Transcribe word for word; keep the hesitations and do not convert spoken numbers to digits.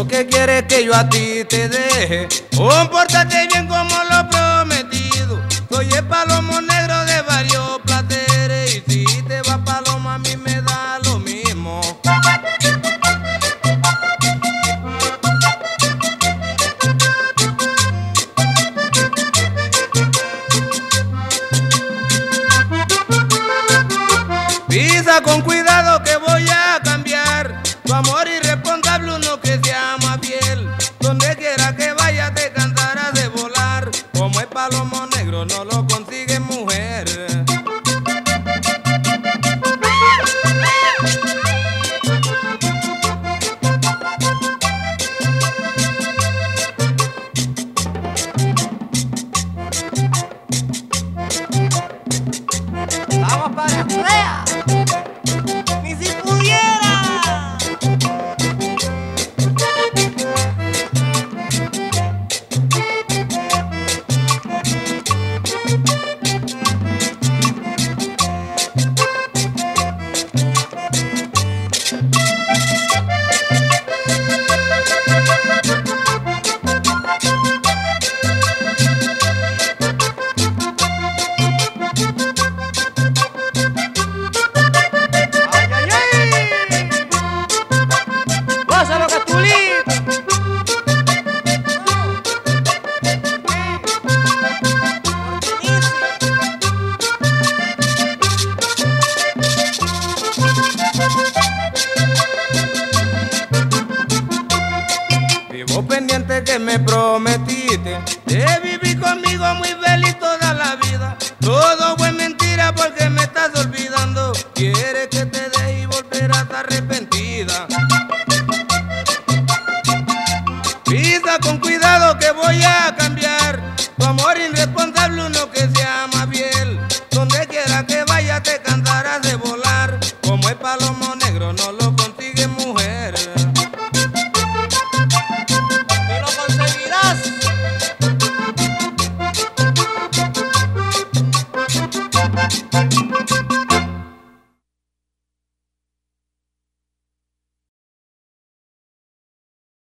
Lo que quieres que yo a ti te deje, compórtate bien como lo prometido. Soy el palomo negro de varios plateres, y si te va paloma a mí me da lo mismo. Pisa con cuidado que voy a cambiar tu amor irresponsable, uno que sea más fiel. Donde quiera que vaya te cantarás de volar. Como el palomo negro no lo consigue mujer. Vamos para Judea, ni si pudiera. Vivo pendiente que me prometiste de vivir conmigo muy feliz toda la vida. Todo fue mentira porque me estás olvidando. Quieres que te deje y volverás arrepentida.